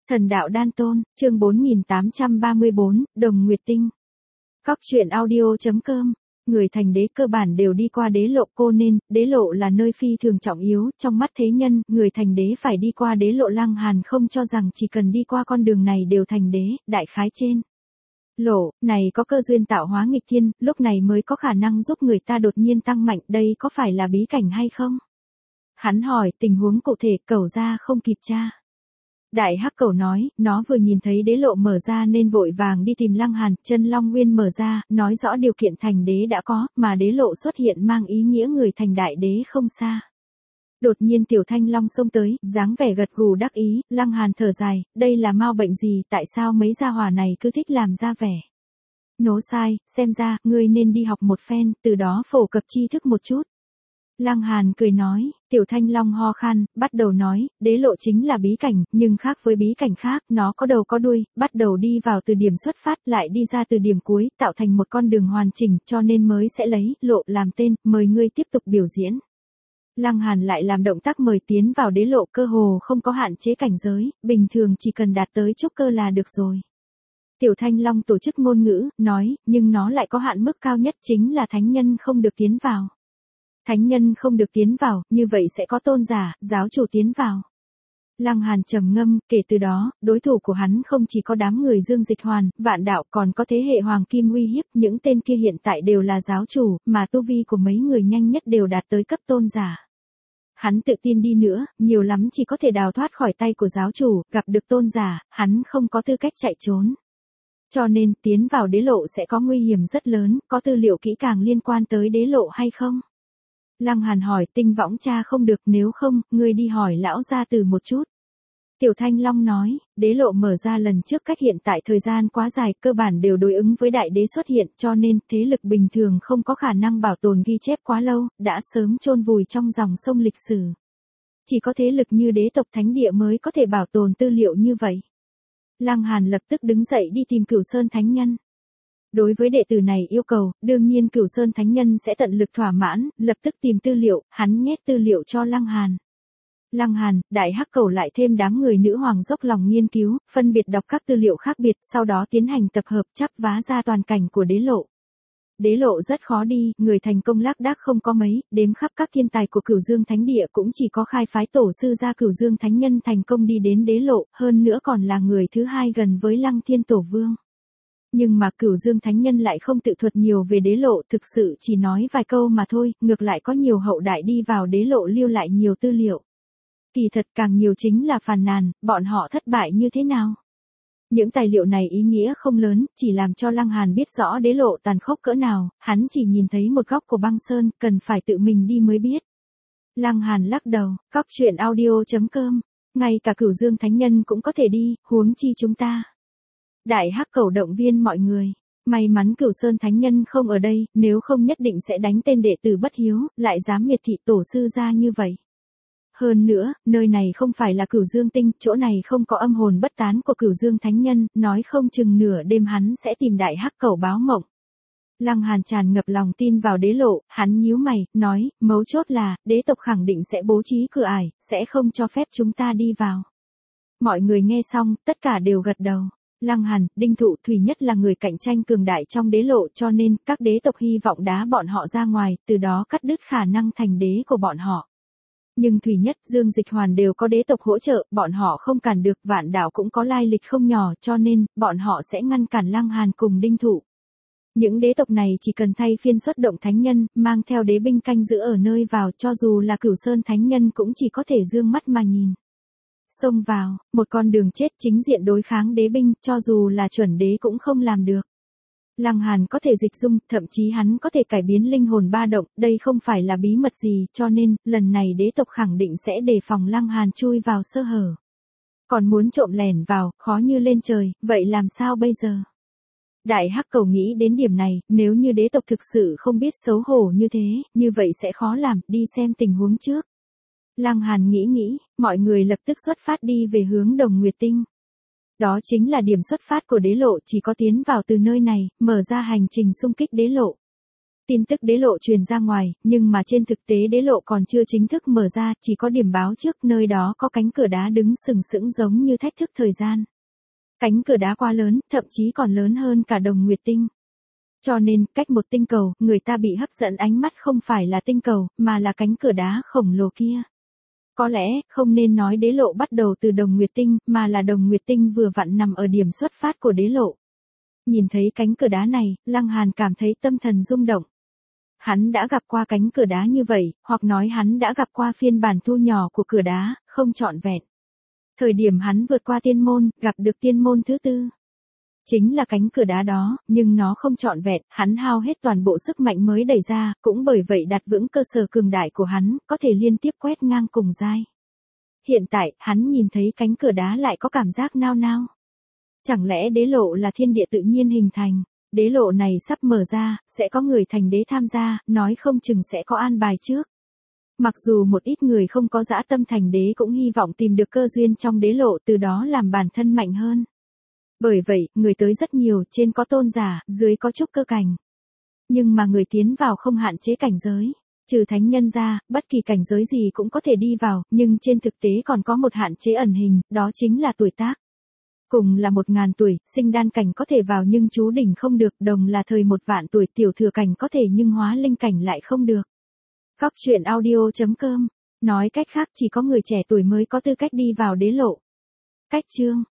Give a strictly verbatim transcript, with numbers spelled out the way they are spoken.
Thần đạo đan tôn, chương bốn nghìn tám trăm ba mươi bốn, Đồng Nguyệt Tinh. Cóc truyện audio.com. Người thành đế cơ bản đều đi qua đế lộ, cô nên, đế lộ là nơi phi thường trọng yếu, trong mắt thế nhân, người thành đế phải đi qua đế lộ. Lăng Hàn không cho rằng chỉ cần đi qua con đường này đều thành đế, đại khái trên lộ này có cơ duyên tạo hóa nghịch thiên, lúc này mới có khả năng giúp người ta đột nhiên tăng mạnh, đây có phải là bí cảnh hay không? Hắn hỏi, tình huống cụ thể, cẩu ra không kịp tra. Đại hắc cẩu nói, nó vừa nhìn thấy đế lộ mở ra nên vội vàng đi tìm Lăng Hàn. Chân Long Nguyên mở ra, nói rõ điều kiện thành đế đã có, mà đế lộ xuất hiện mang ý nghĩa người thành đại đế không xa. Đột nhiên Tiểu Thanh Long xông tới, dáng vẻ gật gù đắc ý. Lăng Hàn thở dài, đây là mau bệnh gì, tại sao mấy gia hỏa này cứ thích làm ra vẻ nố sai, xem ra, ngươi nên đi học một phen, từ đó phổ cập tri thức một chút. Lăng Hàn cười nói, Tiểu Thanh Long ho khan, bắt đầu nói, đế lộ chính là bí cảnh, nhưng khác với bí cảnh khác, nó có đầu có đuôi, bắt đầu đi vào từ điểm xuất phát, lại đi ra từ điểm cuối, tạo thành một con đường hoàn chỉnh, cho nên mới sẽ lấy lộ làm tên, mời ngươi tiếp tục biểu diễn. Lăng Hàn lại làm động tác mời tiến vào đế lộ, cơ hồ không có hạn chế cảnh giới, bình thường chỉ cần đạt tới trúc cơ là được rồi. Tiểu Thanh Long tổ chức ngôn ngữ, nói, nhưng nó lại có hạn mức cao nhất, chính là thánh nhân không được tiến vào. Thánh nhân không được tiến vào, như vậy sẽ có tôn giả, giáo chủ tiến vào. Lăng Hàn trầm ngâm, kể từ đó, đối thủ của hắn không chỉ có đám người Dương Dịch Hoàn, Vạn Đạo, còn có thế hệ Hoàng Kim uy hiếp, những tên kia hiện tại đều là giáo chủ, mà tu vi của mấy người nhanh nhất đều đạt tới cấp tôn giả. Hắn tự tin đi nữa, nhiều lắm chỉ có thể đào thoát khỏi tay của giáo chủ, gặp được tôn giả, hắn không có tư cách chạy trốn. Cho nên, tiến vào đế lộ sẽ có nguy hiểm rất lớn, có tư liệu kỹ càng liên quan tới đế lộ hay không? Lăng Hàn hỏi, tinh võng cha không được, nếu không, ngươi đi hỏi lão gia tử một chút. Tiểu Thanh Long nói, đế lộ mở ra lần trước cách hiện tại thời gian quá dài, cơ bản đều đối ứng với đại đế xuất hiện, cho nên, thế lực bình thường không có khả năng bảo tồn ghi chép quá lâu, đã sớm chôn vùi trong dòng sông lịch sử. Chỉ có thế lực như đế tộc thánh địa mới có thể bảo tồn tư liệu như vậy. Lăng Hàn lập tức đứng dậy đi tìm Cửu Sơn Thánh Nhân. Đối với đệ tử này yêu cầu, đương nhiên Cửu Sơn Thánh Nhân sẽ tận lực thỏa mãn, lập tức tìm tư liệu, hắn nhét tư liệu cho Lăng Hàn. Lăng Hàn, Đại Hắc Cẩu lại thêm đám người nữ hoàng dốc lòng nghiên cứu, phân biệt đọc các tư liệu khác biệt, sau đó tiến hành tập hợp chắp vá ra toàn cảnh của đế lộ. Đế lộ rất khó đi, người thành công lác đác không có mấy, đếm khắp các thiên tài của Cửu Dương Thánh Địa cũng chỉ có khai phái tổ sư gia Cửu Dương Thánh Nhân thành công đi đến đế lộ, hơn nữa còn là người thứ hai gần với Lăng Thiên Tổ Vương. Nhưng mà Cửu Dương Thánh Nhân lại không tự thuật nhiều về đế lộ, thực sự chỉ nói vài câu mà thôi, ngược lại có nhiều hậu đại đi vào đế lộ lưu lại nhiều tư liệu. Kỳ thật càng nhiều chính là phàn nàn, bọn họ thất bại như thế nào. Những tài liệu này ý nghĩa không lớn, chỉ làm cho Lăng Hàn biết rõ đế lộ tàn khốc cỡ nào, hắn chỉ nhìn thấy một góc của băng sơn, cần phải tự mình đi mới biết. Lăng Hàn lắc đầu, cóc truyện audio.com, ngay cả Cửu Dương Thánh Nhân cũng có thể đi, huống chi chúng ta. Đại Hắc Cẩu động viên mọi người, may mắn Cửu Sơn Thánh Nhân không ở đây, nếu không nhất định sẽ đánh tên đệ tử bất hiếu, lại dám miệt thị tổ sư ra như vậy. Hơn nữa, nơi này không phải là Cửu Dương Tinh, chỗ này không có âm hồn bất tán của Cửu Dương Thánh Nhân, nói không chừng nửa đêm hắn sẽ tìm Đại Hắc Cẩu báo mộng. Lăng Hàn tràn ngập lòng tin vào đế lộ, hắn nhíu mày, nói, mấu chốt là, đế tộc khẳng định sẽ bố trí cửa ải, sẽ không cho phép chúng ta đi vào. Mọi người nghe xong, tất cả đều gật đầu. Lăng Hàn, Đinh Thụ, Thủy Nhất là người cạnh tranh cường đại trong đế lộ, cho nên, các đế tộc hy vọng đá bọn họ ra ngoài, từ đó cắt đứt khả năng thành đế của bọn họ. Nhưng Thủy Nhất, Dương Dịch Hoàn đều có đế tộc hỗ trợ, bọn họ không cản được, Vạn Đạo cũng có lai lịch không nhỏ, cho nên, bọn họ sẽ ngăn cản Lăng Hàn cùng Đinh Thụ. Những đế tộc này chỉ cần thay phiên xuất động thánh nhân, mang theo đế binh canh giữ ở nơi vào, cho dù là Cửu Sơn Thánh Nhân cũng chỉ có thể dương mắt mà nhìn. Xông vào, một con đường chết chính diện đối kháng đế binh, cho dù là chuẩn đế cũng không làm được. Lăng Hàn có thể dịch dung, thậm chí hắn có thể cải biến linh hồn ba động, đây không phải là bí mật gì, cho nên, lần này đế tộc khẳng định sẽ đề phòng Lăng Hàn chui vào sơ hở. Còn muốn trộm lẻn vào, khó như lên trời, vậy làm sao bây giờ? Đại Hắc Cẩu nghĩ đến điểm này, nếu như đế tộc thực sự không biết xấu hổ như thế, như vậy sẽ khó làm, đi xem tình huống trước. Lăng Hàn nghĩ nghĩ, mọi người lập tức xuất phát đi về hướng Đồng Nguyệt Tinh. Đó chính là điểm xuất phát của đế lộ, chỉ có tiến vào từ nơi này, mở ra hành trình xung kích đế lộ. Tin tức đế lộ truyền ra ngoài, nhưng mà trên thực tế đế lộ còn chưa chính thức mở ra, chỉ có điểm báo trước nơi đó có cánh cửa đá đứng sừng sững giống như thách thức thời gian. Cánh cửa đá quá lớn, thậm chí còn lớn hơn cả đồng nguyệt tinh. Cho nên, cách một tinh cầu, người ta bị hấp dẫn ánh mắt không phải là tinh cầu, mà là cánh cửa đá khổng lồ kia. Có lẽ, không nên nói đế lộ bắt đầu từ đồng nguyệt tinh, mà là đồng nguyệt tinh vừa vặn nằm ở điểm xuất phát của đế lộ. Nhìn thấy cánh cửa đá này, Lăng Hàn cảm thấy tâm thần rung động. Hắn đã gặp qua cánh cửa đá như vậy, hoặc nói hắn đã gặp qua phiên bản thu nhỏ của cửa đá, không trọn vẹn. Thời điểm hắn vượt qua tiên môn, gặp được tiên môn thứ tư. Chính là cánh cửa đá đó, nhưng nó không trọn vẹn, hắn hao hết toàn bộ sức mạnh mới đẩy ra, cũng bởi vậy đặt vững cơ sở cường đại của hắn, có thể liên tiếp quét ngang cùng giai. Hiện tại, hắn nhìn thấy cánh cửa đá lại có cảm giác nao nao. Chẳng lẽ đế lộ là thiên địa tự nhiên hình thành? Đế lộ này sắp mở ra, sẽ có người thành đế tham gia, nói không chừng sẽ có an bài trước. Mặc dù một ít người không có dã tâm thành đế cũng hy vọng tìm được cơ duyên trong đế lộ từ đó làm bản thân mạnh hơn. Bởi vậy, người tới rất nhiều, trên có tôn giả, dưới có trúc cơ cảnh. Nhưng mà người tiến vào không hạn chế cảnh giới. Trừ thánh nhân ra, bất kỳ cảnh giới gì cũng có thể đi vào, nhưng trên thực tế còn có một hạn chế ẩn hình, đó chính là tuổi tác. Cùng là một ngàn tuổi, sinh đan cảnh có thể vào nhưng chú đỉnh không được, đồng là thời một vạn tuổi tiểu thừa cảnh có thể nhưng hóa linh cảnh lại không được. Góc truyện audio chấm com. Nói cách khác chỉ có người trẻ tuổi mới có tư cách đi vào đế lộ. Cách chương